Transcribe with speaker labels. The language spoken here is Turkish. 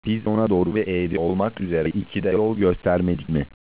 Speaker 1: Biz ona doğru ve eğri olmak üzere iki de yol göstermedik mi?